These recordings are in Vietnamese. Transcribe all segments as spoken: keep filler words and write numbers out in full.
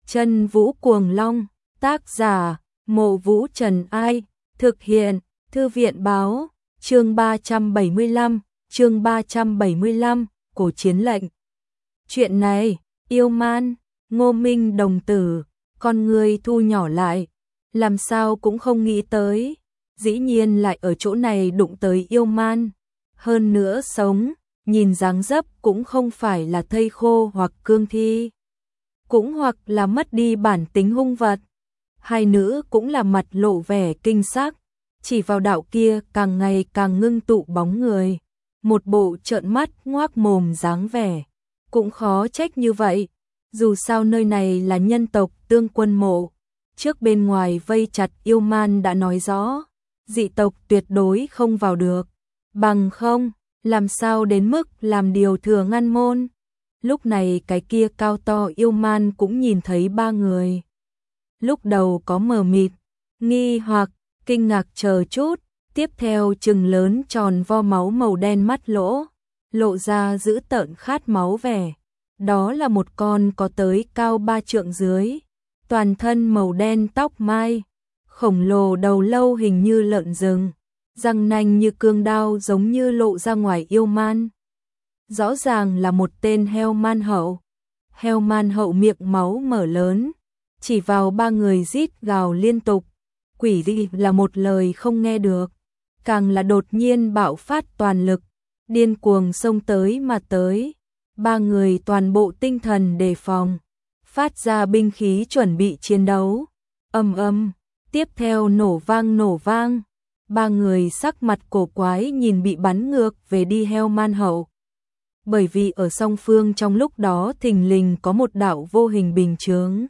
Chân Vũ Cuồng Long, tác giả, Mộ Vũ Trần Ai, thực hiện, Thư viện Báo, chương ba trăm bảy mươi lăm, chương ba trăm bảy mươi lăm, Cổ Chiến Lệnh. Chuyện này, yêu man, Ngô Minh đồng tử, con người thu nhỏ lại, làm sao cũng không nghĩ tới, dĩ nhiên lại ở chỗ này đụng tới yêu man, hơn nữa sống, nhìn dáng dấp cũng không phải là thây khô hoặc cương thi, cũng hoặc là mất đi bản tính hung vật. Hai nữ cũng là mặt lộ vẻ kinh sắc, chỉ vào đạo kia càng ngày càng ngưng tụ bóng người, một bộ trợn mắt ngoác mồm dáng vẻ, cũng khó trách như vậy, dù sao nơi này là nhân tộc Tương Quân Mộ, trước bên ngoài vây chặt yêu man đã nói rõ, dị tộc tuyệt đối không vào được, bằng không, làm sao đến mức làm điều thừa ngăn môn. Lúc này cái kia cao to yêu man cũng nhìn thấy ba người. Lúc đầu có mờ mịt, nghi hoặc, kinh ngạc chờ chút, tiếp theo trừng lớn tròn vo máu màu đen mắt lỗ, lộ ra dữ tợn khát máu vẻ. Đó là một con có tới cao ba trượng dưới, toàn thân màu đen tóc mai, khổng lồ đầu lâu hình như lợn rừng, răng nanh như cương đao giống như lộ ra ngoài yêu man. Rõ ràng là một tên heo man hậu. Heo man hậu miệng máu mở lớn, chỉ vào ba người rít gào liên tục. Quỷ dị là một lời không nghe được, càng là đột nhiên bạo phát toàn lực, điên cuồng xông tới mà tới. Ba người toàn bộ tinh thần đề phòng, phát ra binh khí chuẩn bị chiến đấu. Ầm ầm, tiếp theo nổ vang nổ vang. Ba người sắc mặt cổ quái nhìn bị bắn ngược về đi heo man hậu. Bởi vì ở song phương trong lúc đó thình lình có một đạo vô hình bình chướng.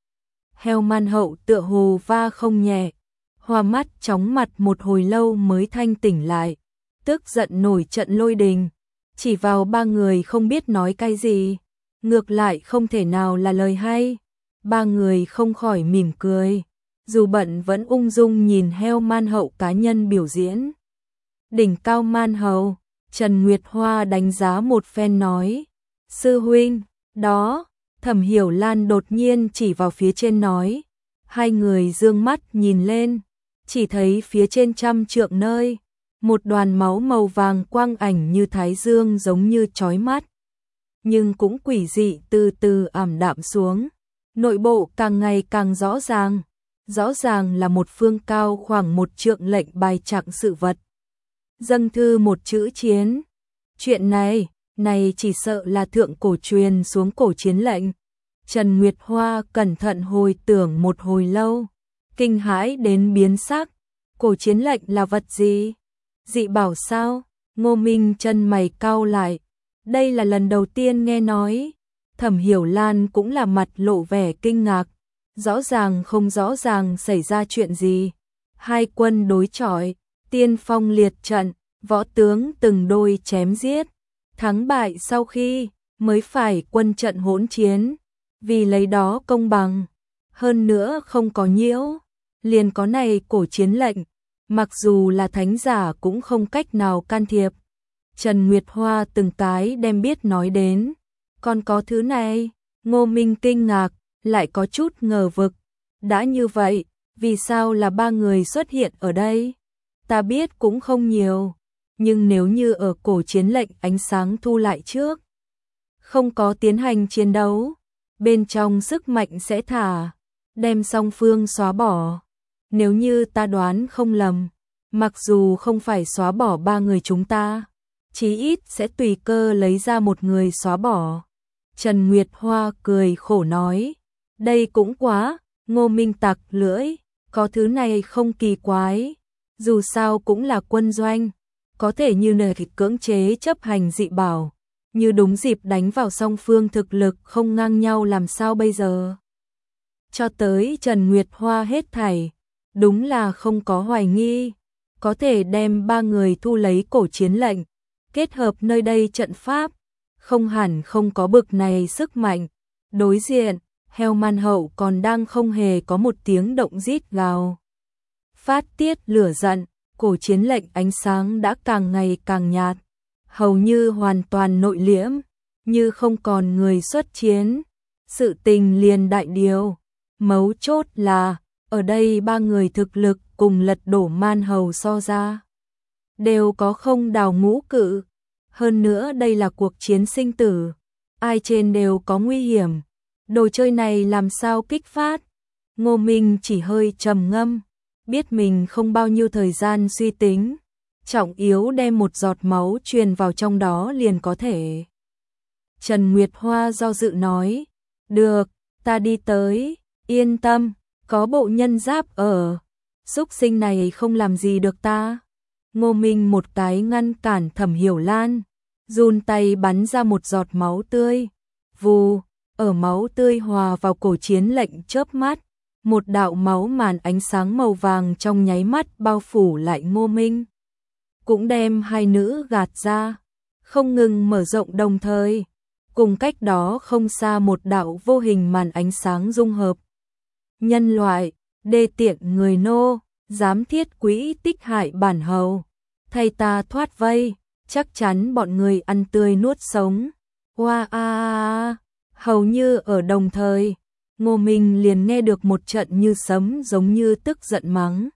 Heo man hậu tựa hồ va không nhẹ, hoa mắt chóng mặt một hồi lâu mới thanh tỉnh lại, tức giận nổi trận lôi đình, chỉ vào ba người không biết nói cái gì, ngược lại không thể nào là lời hay. Ba người không khỏi mỉm cười, dù bận vẫn ung dung nhìn heo man hậu cá nhân biểu diễn. Đỉnh cao man hậu, Trần Nguyệt Hoa đánh giá một phen nói, sư huynh, đó, Thẩm Hiểu Lan đột nhiên chỉ vào phía trên nói, hai người dương mắt nhìn lên, chỉ thấy phía trên trăm trượng nơi, một đoàn máu màu vàng quang ảnh như thái dương giống như chói mắt, nhưng cũng quỷ dị từ từ ảm đạm xuống, nội bộ càng ngày càng rõ ràng, rõ ràng là một phương cao khoảng một trượng lệnh bài trạng sự vật. Dâng thư một chữ chiến. Chuyện này, này chỉ sợ là thượng cổ truyền xuống cổ chiến lệnh. Trần Nguyệt Hoa cẩn thận hồi tưởng một hồi lâu, kinh hãi đến biến sắc. Cổ chiến lệnh là vật gì? Dị bảo sao? Ngô Minh chân mày cau lại. Đây là lần đầu tiên nghe nói. Thẩm Hiểu Lan cũng là mặt lộ vẻ kinh ngạc. Rõ ràng không rõ ràng xảy ra chuyện gì. Hai quân đối chọi, tiên phong liệt trận, võ tướng từng đôi chém giết, thắng bại sau khi mới phải quân trận hỗn chiến, vì lấy đó công bằng, hơn nữa không có nhiễu, liền có này cổ chiến lệnh, mặc dù là thánh giả cũng không cách nào can thiệp. Trần Nguyệt Hoa từng cái đem biết nói đến, còn có thứ này. Ngô Minh kinh ngạc, lại có chút ngờ vực, đã như vậy, vì sao là ba người xuất hiện ở đây? Ta biết cũng không nhiều, nhưng nếu như ở cổ chiến lệnh ánh sáng thu lại trước, không có tiến hành chiến đấu, bên trong sức mạnh sẽ thả, đem song phương xóa bỏ. Nếu như ta đoán không lầm, mặc dù không phải xóa bỏ ba người chúng ta, chí ít sẽ tùy cơ lấy ra một người xóa bỏ. Trần Nguyệt Hoa cười khổ nói, đây cũng quá. Ngô Minh tặc lưỡi, có thứ này không kỳ quái, dù sao cũng là quân doanh, có thể như nề thịt cưỡng chế chấp hành dị bảo, như đúng dịp đánh vào song phương thực lực không ngang nhau làm sao bây giờ. Cho tới Trần Nguyệt Hoa hết thảy, đúng là không có hoài nghi, có thể đem ba người thu lấy cổ chiến lệnh, kết hợp nơi đây trận pháp, không hẳn không có bực này sức mạnh. Đối diện, heo man hậu còn đang không hề có một tiếng động rít gào. Phát tiết lửa giận, cổ chiến lệnh ánh sáng đã càng ngày càng nhạt, hầu như hoàn toàn nội liễm, như không còn người xuất chiến. sự tình liền đại điều. Mấu chốt là, ở đây ba người thực lực cùng lật đổ man hầu so ra, đều có không đào ngũ cự. Hơn nữa đây là cuộc chiến sinh tử, ai trên đều có nguy hiểm. Đồ chơi này làm sao kích phát? Ngô Minh chỉ hơi trầm ngâm, biết mình không bao nhiêu thời gian suy tính. Trọng yếu đem một giọt máu truyền vào trong đó liền có thể. Trần Nguyệt Hoa do dự nói, được, ta đi tới, yên tâm, có bộ nhân giáp ở, xúc sinh này không làm gì được ta. Ngô Minh một cái ngăn cản Thẩm Hiểu Lan, run tay bắn ra một giọt máu tươi, vù, ở máu tươi hòa vào cổ chiến lệnh chớp mắt, một đạo máu màn ánh sáng màu vàng trong nháy mắt bao phủ lại Ngô Minh. Cũng đem hai nữ gạt ra, không ngừng mở rộng đồng thời, cùng cách đó không xa một đạo vô hình màn ánh sáng dung hợp. Nhân loại, đê tiện người nô, dám thiết quỹ tích hại bản hầu, thay ta thoát vây, chắc chắn bọn người ăn tươi nuốt sống. Hoa a a, hầu như ở đồng thời, Ngô Minh liền nghe được một trận như sấm giống như tức giận mắng.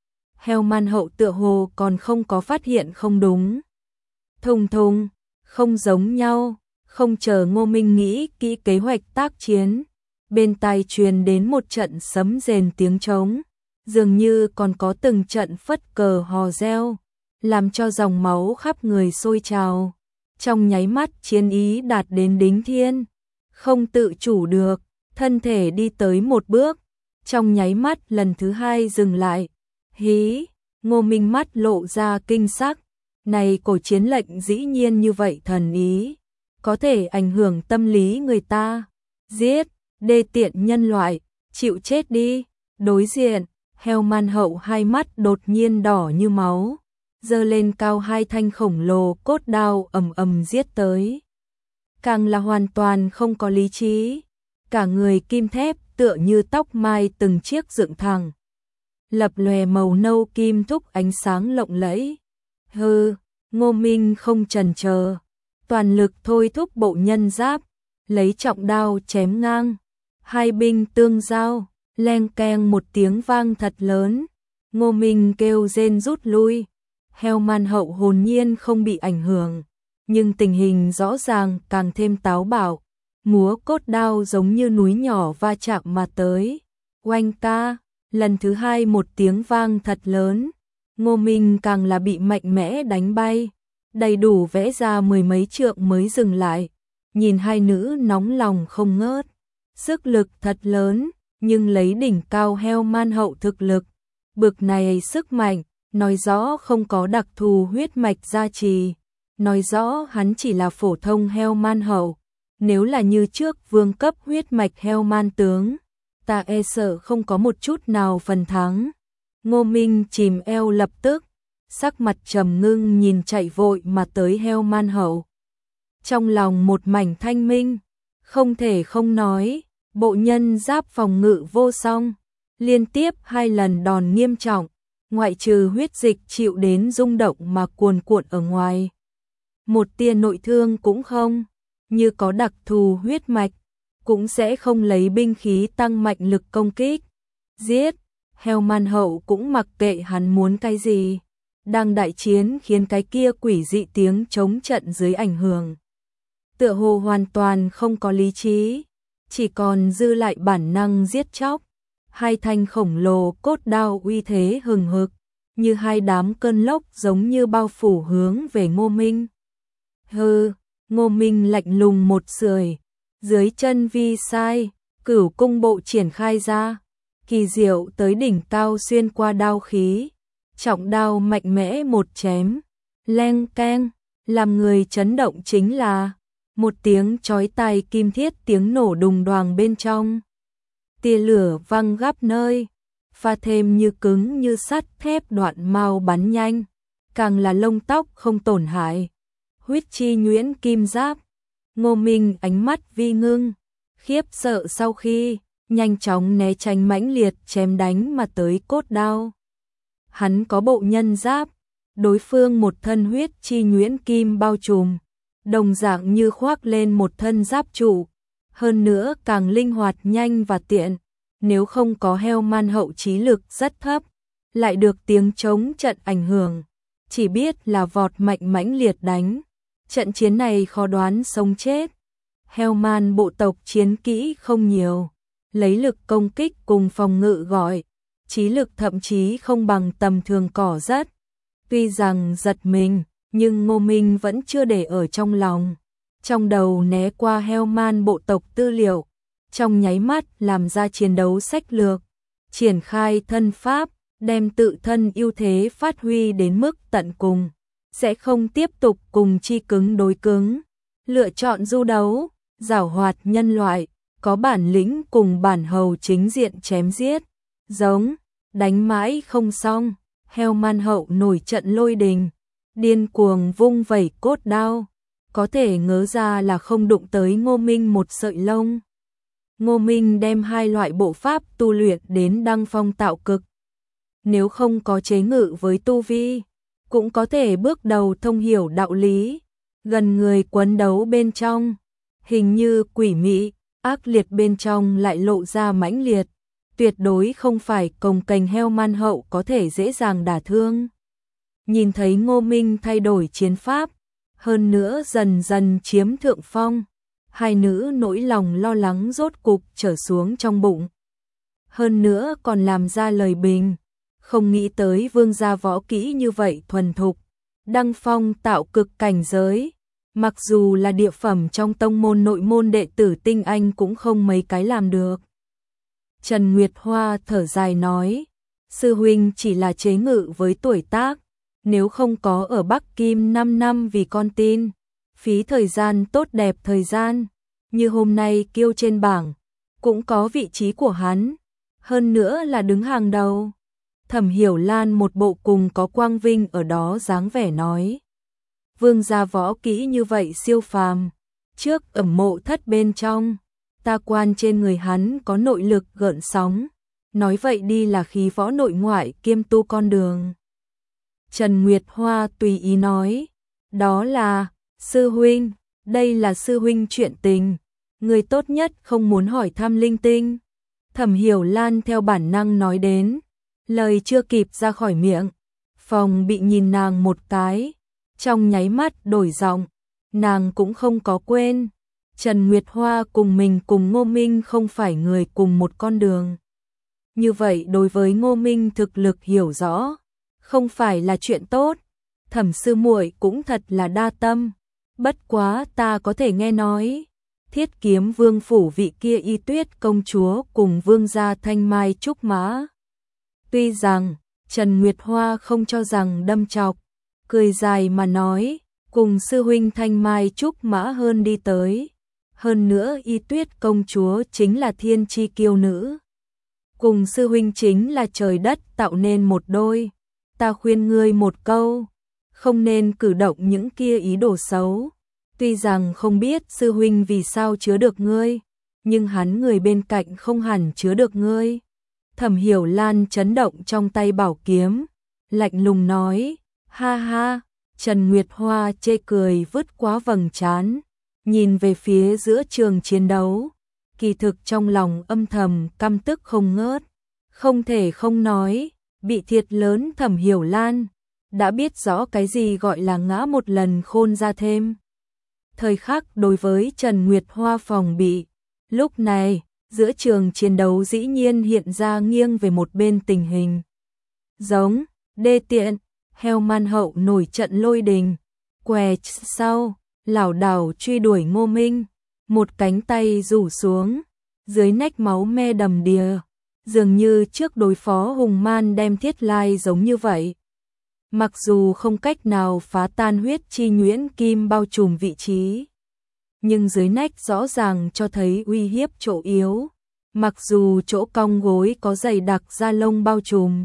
Heo man hậu tựa hồ còn không có phát hiện không đúng. Thùng thùng, không giống nhau, không chờ Ngô Minh nghĩ kỹ kế hoạch tác chiến. Bên tai truyền đến một trận sấm rền tiếng trống, dường như còn có từng trận phất cờ hò reo, làm cho dòng máu khắp người sôi trào. Trong nháy mắt chiến ý đạt đến đỉnh thiên, không tự chủ được, thân thể đi tới một bước, trong nháy mắt lần thứ hai dừng lại. Hí, Ngô Minh mắt lộ ra kinh sắc, này cổ chiến lệnh dĩ nhiên như vậy thần ý, có thể ảnh hưởng tâm lý người ta. Giết, đê tiện nhân loại, chịu chết đi. Đối diện, heo man hậu hai mắt đột nhiên đỏ như máu, giơ lên cao hai thanh khổng lồ cốt đao ầm ầm giết tới. Càng là hoàn toàn không có lý trí, cả người kim thép tựa như tóc mai từng chiếc dựng thẳng, lập lòe màu nâu kim thúc ánh sáng lộng lẫy. Hừ, Ngô Minh không chần chờ, toàn lực thôi thúc bộ nhân giáp, lấy trọng đao chém ngang. Hai binh tương giao, leng keng một tiếng vang thật lớn. Ngô Minh kêu rên rút lui. Heo man hậu hồn nhiên không bị ảnh hưởng, nhưng tình hình rõ ràng càng thêm táo bạo, múa cốt đao giống như núi nhỏ va chạm mà tới. Oanh ca, lần thứ hai một tiếng vang thật lớn, Ngô Minh càng là bị mạnh mẽ đánh bay, đầy đủ vẽ ra mười mấy trượng mới dừng lại. Nhìn hai nữ nóng lòng không ngớt, sức lực thật lớn, nhưng lấy đỉnh cao heo man hậu thực lực, bực này sức mạnh, nói rõ không có đặc thù huyết mạch gia trì, nói rõ hắn chỉ là phổ thông heo man hậu. Nếu là như trước vương cấp huyết mạch heo man tướng, ta e sợ không có một chút nào phần thắng. Ngô Minh chìm eo lập tức, sắc mặt trầm ngưng nhìn chạy vội mà tới heo man hậu. Trong lòng một mảnh thanh minh, không thể không nói, bộ nhân giáp phòng ngự vô song, liên tiếp hai lần đòn nghiêm trọng, ngoại trừ huyết dịch chịu đến rung động mà cuồn cuộn ở ngoài. Một tia nội thương cũng không, như có đặc thù huyết mạch, cũng sẽ không lấy binh khí tăng mạnh lực công kích. Giết, heo man hậu cũng mặc kệ hắn muốn cái gì. Đang đại chiến khiến cái kia quỷ dị tiếng chống trận dưới ảnh hưởng. Tựa hồ hoàn toàn không có lý trí, chỉ còn dư lại bản năng giết chóc. Hai thanh khổng lồ cốt đao uy thế hừng hực, như hai đám cơn lốc giống như bao phủ hướng về Ngô Minh. Hừ, Ngô Minh lạnh lùng một sưởi, dưới chân vi sai, cửu cung bộ triển khai ra, kỳ diệu tới đỉnh cao xuyên qua đao khí, trọng đao mạnh mẽ một chém, leng keng, làm người chấn động chính là một tiếng chói tai kim thiết tiếng nổ đùng đoàng bên trong. Tia lửa văng gấp nơi, pha thêm như cứng như sắt thép đoạn mao bắn nhanh, càng là lông tóc không tổn hại. Huyết chi nhuyễn kim giáp, Ngô Minh ánh mắt vi ngưng, khiếp sợ sau khi nhanh chóng né tránh mãnh liệt chém đánh mà tới cốt đao. Hắn có bộ nhân giáp, đối phương một thân huyết chi nhuyễn kim bao trùm, đồng dạng như khoác lên một thân giáp trụ, hơn nữa càng linh hoạt nhanh và tiện. Nếu không có heo man hậu trí lực rất thấp, lại được tiếng chống trận ảnh hưởng, chỉ biết là vọt mạnh mãnh liệt đánh. Trận chiến này khó đoán sống chết. Heo man bộ tộc chiến kỹ không nhiều, lấy lực công kích cùng phòng ngự gọi, trí lực thậm chí không bằng tầm thường cỏ rất. Tuy rằng giật mình, nhưng Ngô Minh vẫn chưa để ở trong lòng. Trong đầu né qua heo man bộ tộc tư liệu, trong nháy mắt làm ra chiến đấu sách lược, triển khai thân pháp, đem tự thân ưu thế phát huy đến mức tận cùng, sẽ không tiếp tục cùng chi cứng đối cứng, lựa chọn du đấu, giảo hoạt nhân loại, có bản lĩnh cùng bản hầu chính diện chém giết, giống, đánh mãi không xong, heo man hậu nổi trận lôi đình, điên cuồng vung vẩy cốt đao, có thể ngớ ra là không đụng tới Ngô Minh một sợi lông. Ngô Minh đem hai loại bộ pháp tu luyện đến đăng phong tạo cực. Nếu không có chế ngự với tu vi, cũng có thể bước đầu thông hiểu đạo lý, gần người quấn đấu bên trong, hình như quỷ mị, ác liệt bên trong lại lộ ra mãnh liệt, tuyệt đối không phải cồng kềnh heo man hậu có thể dễ dàng đả thương. Nhìn thấy Ngô Minh thay đổi chiến pháp, hơn nữa dần dần chiếm thượng phong, hai nữ nỗi lòng lo lắng rốt cục trở xuống trong bụng. Hơn nữa còn làm ra lời bình, không nghĩ tới vương gia võ kỹ như vậy thuần thục, đăng phong tạo cực cảnh giới, mặc dù là địa phẩm trong tông môn nội môn đệ tử tinh anh cũng không mấy cái làm được. Trần Nguyệt Hoa thở dài nói, sư huynh chỉ là chế ngự với tuổi tác, nếu không có ở Bắc Kim năm năm vì con tin, phí thời gian tốt đẹp thời gian, như hôm nay kiêu trên bảng, cũng có vị trí của hắn, hơn nữa là đứng hàng đầu. Thẩm Hiểu Lan một bộ cùng có quang vinh ở đó dáng vẻ nói, vương gia võ kỹ như vậy siêu phàm, trước ẩm mộ thất bên trong, ta quan trên người hắn có nội lực gợn sóng, nói vậy đi là khí võ nội ngoại kiêm tu con đường. Trần Nguyệt Hoa tùy ý nói, đó là, sư huynh, đây là sư huynh chuyện tình, người tốt nhất không muốn hỏi thăm linh tinh. Thẩm Hiểu Lan theo bản năng nói đến, lời chưa kịp ra khỏi miệng, phòng bị nhìn nàng một cái, trong nháy mắt đổi giọng, nàng cũng không có quên. Trần Nguyệt Hoa cùng mình cùng Ngô Minh không phải người cùng một con đường. Như vậy đối với Ngô Minh thực lực hiểu rõ, không phải là chuyện tốt. Thẩm sư muội cũng thật là đa tâm. Bất quá ta có thể nghe nói, Thiết Kiếm Vương phủ vị kia Y Tuyết công chúa cùng vương gia Thanh Mai Trúc Mã. Tuy rằng Trần Nguyệt Hoa không cho rằng đâm chọc, cười dài mà nói, cùng sư huynh Thanh Mai Trúc Mã hơn đi tới. Hơn nữa Y Tuyết công chúa chính là thiên chi kiêu nữ, cùng sư huynh chính là trời đất tạo nên một đôi. Ta khuyên ngươi một câu, không nên cử động những kia ý đồ xấu. Tuy rằng không biết sư huynh vì sao chứa được ngươi, nhưng hắn người bên cạnh không hẳn chứa được ngươi. Thẩm Hiểu Lan chấn động trong tay bảo kiếm, lạnh lùng nói, ha ha. Trần Nguyệt Hoa chê cười vứt quá vầng trán, nhìn về phía giữa trường chiến đấu, kỳ thực trong lòng âm thầm căm tức không ngớt, không thể không nói, bị thiệt lớn. Thẩm Hiểu Lan đã biết rõ cái gì gọi là ngã một lần khôn ra thêm. Thời khắc đối với Trần Nguyệt Hoa phòng bị, lúc này, giữa trường chiến đấu dĩ nhiên hiện ra nghiêng về một bên tình hình. Giống, đê tiện, heo man hậu nổi trận lôi đình, què sau, lảo đảo truy đuổi Ngô Minh, một cánh tay rủ xuống, dưới nách máu me đầm đìa, dường như trước đối phó hùng man đem thiết lai giống như vậy. Mặc dù không cách nào phá tan huyết chi nhuyễn kim bao trùm vị trí, nhưng dưới nách rõ ràng cho thấy uy hiếp chỗ yếu, mặc dù chỗ cong gối có dày đặc da lông bao trùm.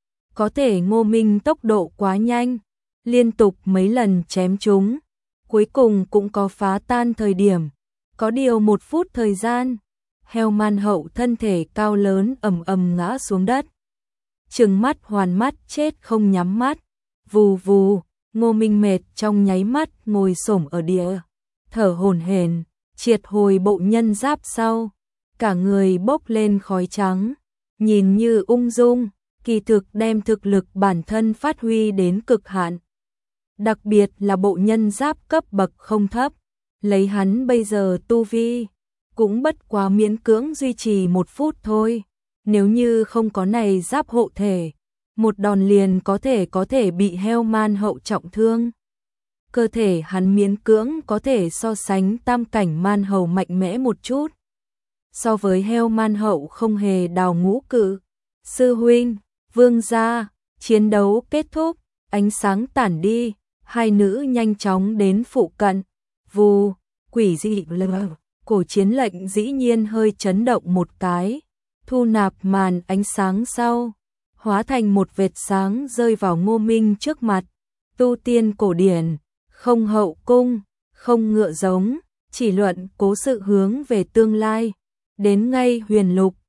Có thể Ngô Minh tốc độ quá nhanh, liên tục mấy lần chém chúng, cuối cùng cũng có phá tan thời điểm, có điều một phút thời gian, heo man hậu thân thể cao lớn ầm ầm ngã xuống đất. Trừng mắt hoàn mắt chết không nhắm mắt, vù vù, Ngô Minh mệt trong nháy mắt ngồi xổm ở địa, thở hổn hển, triệt hồi bộ nhân giáp sau, cả người bốc lên khói trắng, nhìn như ung dung, kỳ thực đem thực lực bản thân phát huy đến cực hạn. Đặc biệt là bộ nhân giáp cấp bậc không thấp, lấy hắn bây giờ tu vi, cũng bất quá miễn cưỡng duy trì một phút thôi. Nếu như không có này giáp hộ thể, một đòn liền có thể có thể bị heo man hậu trọng thương. Cơ thể hắn miễn cưỡng có thể so sánh tam cảnh man hầu mạnh mẽ một chút. So với heo man hậu không hề đào ngũ cự. Sư huynh, vương gia, chiến đấu kết thúc, ánh sáng tản đi, hai nữ nhanh chóng đến phụ cận. Vù, quỷ dị lờ, cổ chiến lệnh dĩ nhiên hơi chấn động một cái, thu nạp màn ánh sáng sau, hóa thành một vệt sáng rơi vào Ngô Minh trước mặt. Tu tiên cổ điển, không hậu cung, không ngựa giống, chỉ luận cố sự hướng về tương lai, đến ngay huyền lục,